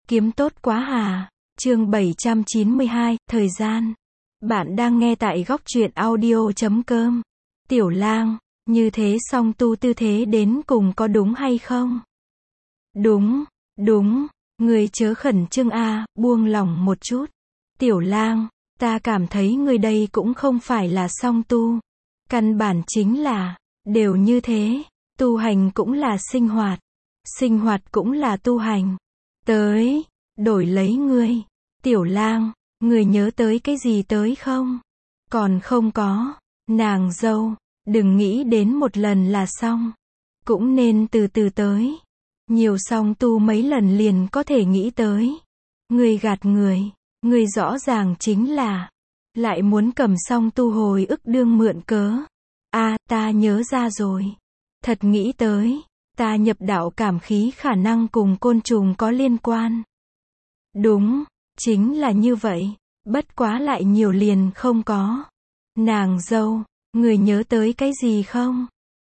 Kiếm tốt quá hà. Chương 792, thời gian. Bạn đang nghe tại góc truyện audio.com. Tiểu Lang, như thế song tu tư thế đến cùng có đúng hay không? Đúng, người chớ khẩn trương a, buông lỏng một chút. Tiểu Lang, ta cảm thấy người đây cũng không phải là song tu. Căn bản chính là, đều như thế, tu hành cũng là sinh hoạt cũng là tu hành. Tới, đổi lấy ngươi. Tiểu Lang, ngươi nhớ tới cái gì tới không? Còn không có, nàng dâu, đừng nghĩ đến một lần là xong. Cũng nên từ từ tới. Nhiều song tu mấy lần liền có thể nghĩ tới. Ngươi gạt người, ngươi rõ ràng chính là, lại muốn cầm song tu hồi ức đương mượn cớ. Ta nhớ ra rồi. Thật nghĩ tới, ta nhập đạo cảm khí khả năng cùng côn trùng có liên quan. Đúng, chính là như vậy, bất quá lại nhiều liền không có. Nàng dâu, người nhớ tới cái gì không?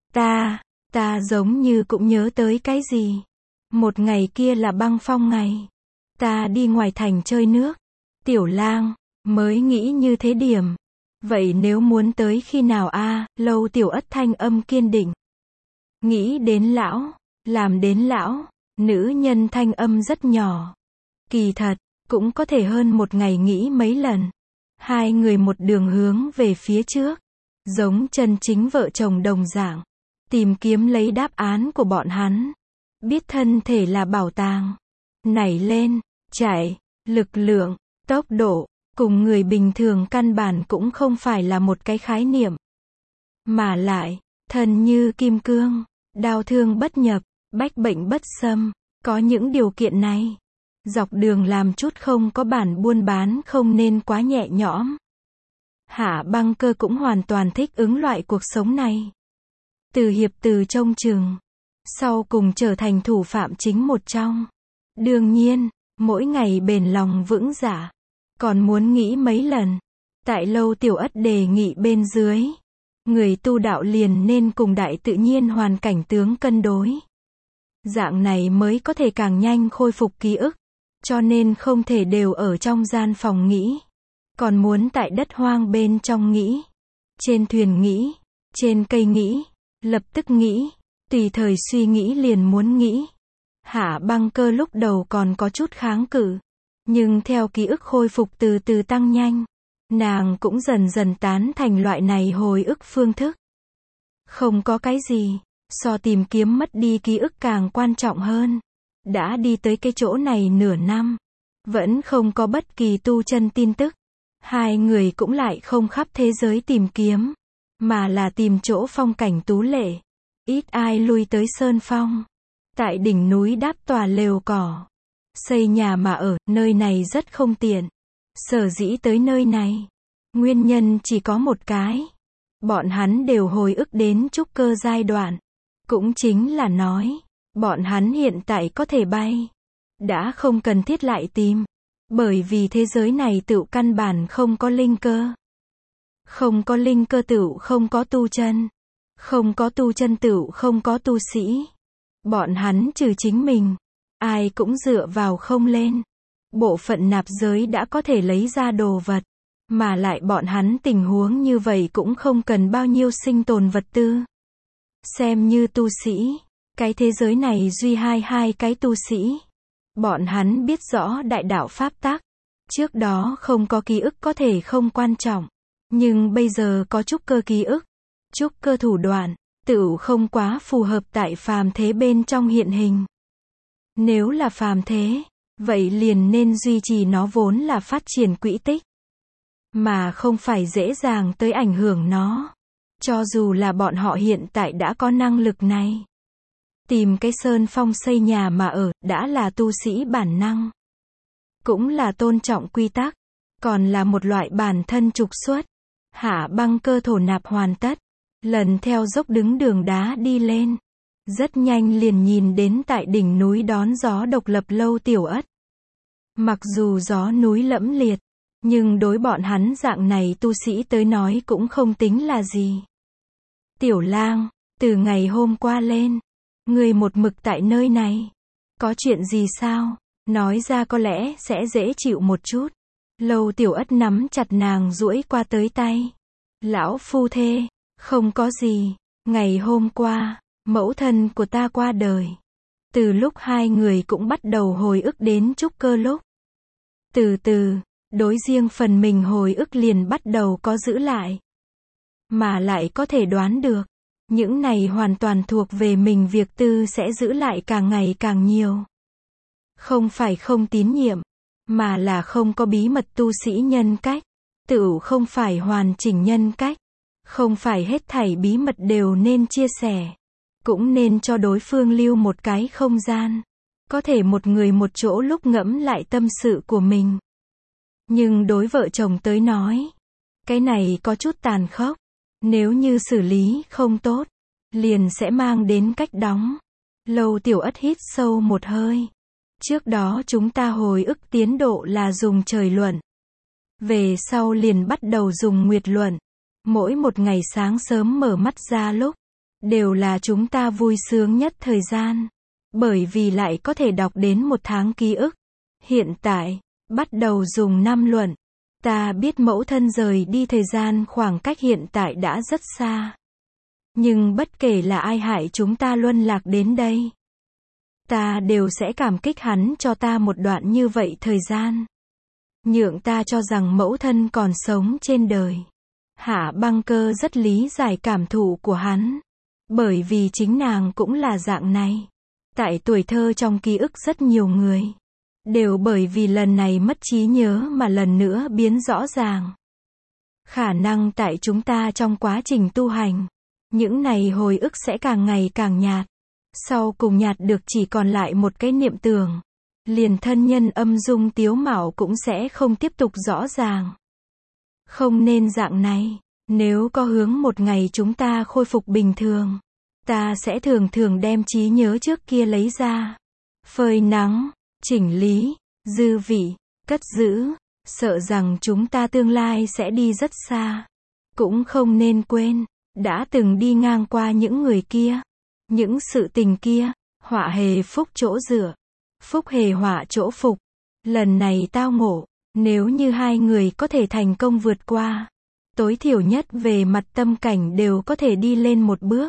Ta giống như cũng nhớ tới cái gì. Một ngày kia là băng phong ngày. Ta đi ngoài thành chơi nước. Tiểu Lang, mới nghĩ như thế điểm. Vậy nếu muốn tới khi nào Lâu Tiểu Ất thanh âm kiên định. Nghĩ đến lão, làm đến lão, nữ nhân thanh âm rất nhỏ. Kỳ thật, cũng có thể hơn một ngày nghĩ mấy lần. Hai người một đường hướng về phía trước, giống chân chính vợ chồng đồng dạng, tìm kiếm lấy đáp án của bọn hắn. Biết thân thể là bảo tàng, nảy lên, chạy, lực lượng, tốc độ, cùng người bình thường căn bản cũng không phải là một cái khái niệm. Mà lại, thân như kim cương, đau thương bất nhập, bách bệnh bất xâm, có những điều kiện này. Dọc đường làm chút không có bản buôn bán không nên quá nhẹ nhõm. Hạ Băng Cơ cũng hoàn toàn thích ứng loại cuộc sống này. Từ hiệp từ trông chừng, sau cùng trở thành thủ phạm chính một trong. Đương nhiên, mỗi ngày bền lòng vững dạ, còn muốn nghĩ mấy lần. Tại Lâu Tiểu Ất đề nghị bên dưới, người tu đạo liền nên cùng đại tự nhiên hoàn cảnh tướng cân đối. Dạng này mới có thể càng nhanh khôi phục ký ức. Cho nên không thể đều ở trong gian phòng nghĩ. Còn muốn tại đất hoang bên trong nghĩ. Trên thuyền nghĩ. Trên cây nghĩ. Lập tức nghĩ. Tùy thời suy nghĩ liền muốn nghĩ. Hạ Băng Cơ lúc đầu còn có chút kháng cự. Nhưng theo ký ức khôi phục từ từ tăng nhanh. Nàng cũng dần dần tán thành loại này hồi ức phương thức. Không có cái gì so tìm kiếm mất đi ký ức càng quan trọng hơn. Đã đi tới cái chỗ này nửa năm, vẫn không có bất kỳ tu chân tin tức. Hai người cũng lại không khắp thế giới tìm kiếm, mà là tìm chỗ phong cảnh tú lệ. Ít ai lui tới sơn phong. Tại đỉnh núi đáp tòa lều cỏ. Xây nhà mà ở, nơi này rất không tiện. Sở dĩ tới nơi này, nguyên nhân chỉ có một cái. Bọn hắn đều hồi ức đến trúc cơ giai đoạn. Cũng chính là nói, bọn hắn hiện tại có thể bay. Đã không cần thiết lại tìm. Bởi vì thế giới này tựu căn bản không có linh cơ. Không có linh cơ tựu không có tu chân. Không có tu chân tựu không có tu sĩ. Bọn hắn trừ chính mình, ai cũng dựa vào không lên. Bộ phận nạp giới đã có thể lấy ra đồ vật. Mà lại bọn hắn tình huống như vậy cũng không cần bao nhiêu sinh tồn vật tư. Xem như tu sĩ. Cái thế giới này duy hai cái tu sĩ. Bọn hắn biết rõ đại đạo pháp tắc. Trước đó không có ký ức có thể không quan trọng. Nhưng bây giờ có trúc cơ ký ức. Trúc cơ thủ đoạn, tựu không quá phù hợp tại phàm thế bên trong hiện hình. Nếu là phàm thế, vậy liền nên duy trì nó vốn là phát triển quỹ tích. Mà không phải dễ dàng tới ảnh hưởng nó. Cho dù là bọn họ hiện tại đã có năng lực này. Tìm cái sơn phong xây nhà mà ở, đã là tu sĩ bản năng. Cũng là tôn trọng quy tắc. Còn là một loại bản thân trục xuất. Hạ Băng Cơ thổ nạp hoàn tất. Lần theo dốc đứng đường đá đi lên. Rất nhanh liền nhìn đến tại đỉnh núi đón gió độc lập Lâu Tiểu Ất. Mặc dù gió núi lẫm liệt, nhưng đối bọn hắn dạng này tu sĩ tới nói cũng không tính là gì. Tiểu Lang, từ ngày hôm qua lên, ngươi một mực tại nơi này. Có chuyện gì sao? Nói ra có lẽ sẽ dễ chịu một chút. Lâu Tiểu Ất nắm chặt nàng duỗi qua tới tay. Lão phu thê, không có gì, ngày hôm qua, mẫu thân của ta qua đời. Từ lúc hai người cũng bắt đầu hồi ức đến trúc cơ lúc. Từ từ, đối riêng phần mình hồi ức liền bắt đầu có giữ lại. Mà lại có thể đoán được, những này hoàn toàn thuộc về mình, việc tư sẽ giữ lại càng ngày càng nhiều. Không phải không tín nhiệm, mà là không có bí mật tu sĩ nhân cách. Tựu không phải hoàn chỉnh nhân cách. Không phải hết thảy bí mật đều nên chia sẻ. Cũng nên cho đối phương lưu một cái không gian. Có thể một người một chỗ lúc ngẫm lại tâm sự của mình. Nhưng đối vợ chồng tới nói, cái này có chút tàn khốc. Nếu như xử lý không tốt, liền sẽ mang đến cách đóng. Lâu Tiểu Ất hít sâu một hơi. Trước đó chúng ta hồi ức tiến độ là dùng trời luận. Về sau liền bắt đầu dùng nguyệt luận. Mỗi một ngày sáng sớm mở mắt ra lúc, đều là chúng ta vui sướng nhất thời gian. Bởi vì lại có thể đọc đến một tháng ký ức. Hiện tại, bắt đầu dùng năm luận. Ta biết mẫu thân rời đi thời gian khoảng cách hiện tại đã rất xa. Nhưng bất kể là ai hại chúng ta luân lạc đến đây, ta đều sẽ cảm kích hắn cho ta một đoạn như vậy thời gian. Nhượng ta cho rằng mẫu thân còn sống trên đời. Hạ Băng Cơ rất lý giải cảm thụ của hắn. Bởi vì chính nàng cũng là dạng này. Tại tuổi thơ trong ký ức rất nhiều người đều bởi vì lần này mất trí nhớ mà lần nữa biến rõ ràng. Khả năng tại chúng ta trong quá trình tu hành, những này hồi ức sẽ càng ngày càng nhạt. Sau cùng nhạt được chỉ còn lại một cái niệm tưởng. Liền thân nhân âm dung tiếu mạo cũng sẽ không tiếp tục rõ ràng. Không nên dạng này. Nếu có hướng một ngày chúng ta khôi phục bình thường, ta sẽ thường thường đem trí nhớ trước kia lấy ra. Phơi nắng, chỉnh lý, dư vị, cất giữ. Sợ rằng chúng ta tương lai sẽ đi rất xa. Cũng không nên quên, đã từng đi ngang qua những người kia. Những sự tình kia, họa hề phúc chỗ dựa. Phúc hề họa chỗ phục. Lần này tao ngộ, nếu như hai người có thể thành công vượt qua, tối thiểu nhất về mặt tâm cảnh đều có thể đi lên một bước.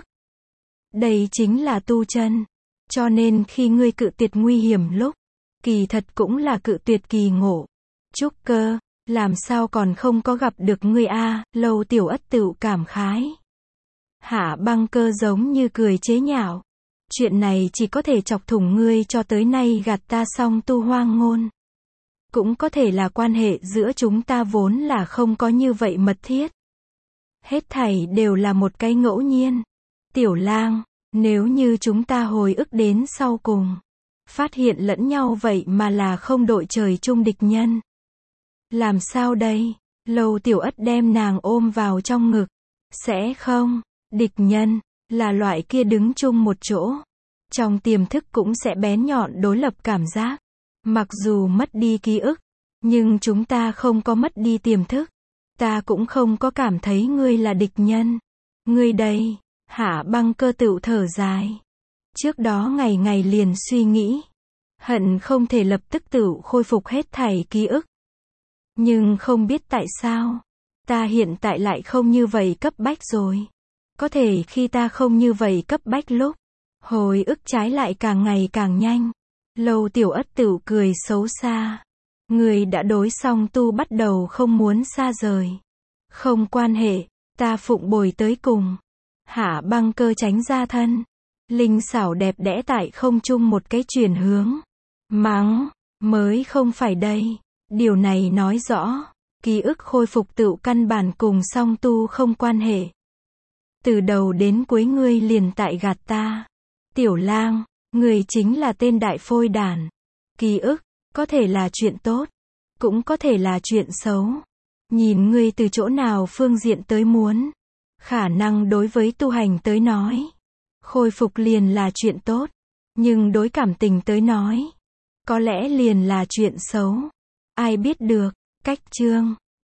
Đây chính là tu chân. Cho nên khi ngươi cự tuyệt nguy hiểm lúc, kỳ thật cũng là cự tuyệt kỳ ngộ. Trúc cơ, làm sao còn không có gặp được ngươi a? Lâu Tiểu Ất tựu cảm khái. Hạ Băng Cơ giống như cười chế nhạo. Chuyện này chỉ có thể chọc thủng ngươi cho tới nay gạt ta song tu hoang ngôn. Cũng có thể là quan hệ giữa chúng ta vốn là không có như vậy mật thiết. Hết thảy đều là một cái ngẫu nhiên. Tiểu Lang, nếu như chúng ta hồi ức đến sau cùng, phát hiện lẫn nhau vậy mà là không đội trời chung địch nhân. Làm sao đây? Lâu Tiểu Ất đem nàng ôm vào trong ngực. Sẽ không, địch nhân, là loại kia đứng chung một chỗ. Trong tiềm thức cũng sẽ bén nhọn đối lập cảm giác. Mặc dù mất đi ký ức, nhưng chúng ta không có mất đi tiềm thức. Ta cũng không có cảm thấy ngươi là địch nhân. Ngươi đây, Hạ Băng Cơ tựu thở dài. Trước đó ngày ngày liền suy nghĩ. Hận không thể lập tức tựu khôi phục hết thảy ký ức. Nhưng không biết tại sao, ta hiện tại lại không như vậy cấp bách rồi. Có thể khi ta không như vậy cấp bách lúc, hồi ức trái lại càng ngày càng nhanh. Lâu Tiểu Ất tựu cười xấu xa. Người đã đối song tu bắt đầu không muốn xa rời. Không quan hệ, ta phụng bồi tới cùng. Hạ Băng Cơ tránh ra thân. Linh xảo đẹp đẽ tại không trung một cái chuyển hướng. Mắng, mới không phải đây. Điều này nói rõ, ký ức khôi phục tựu căn bản cùng song tu không quan hệ. Từ đầu đến cuối ngươi liền tại gạt ta. Tiểu Lang, ngươi chính là tên đại phôi đản. Ký ức, có thể là chuyện tốt, cũng có thể là chuyện xấu. Nhìn ngươi từ chỗ nào phương diện tới muốn. Khả năng đối với tu hành tới nói, khôi phục liền là chuyện tốt. Nhưng đối cảm tình tới nói, có lẽ liền là chuyện xấu. Ai biết được. Cách chương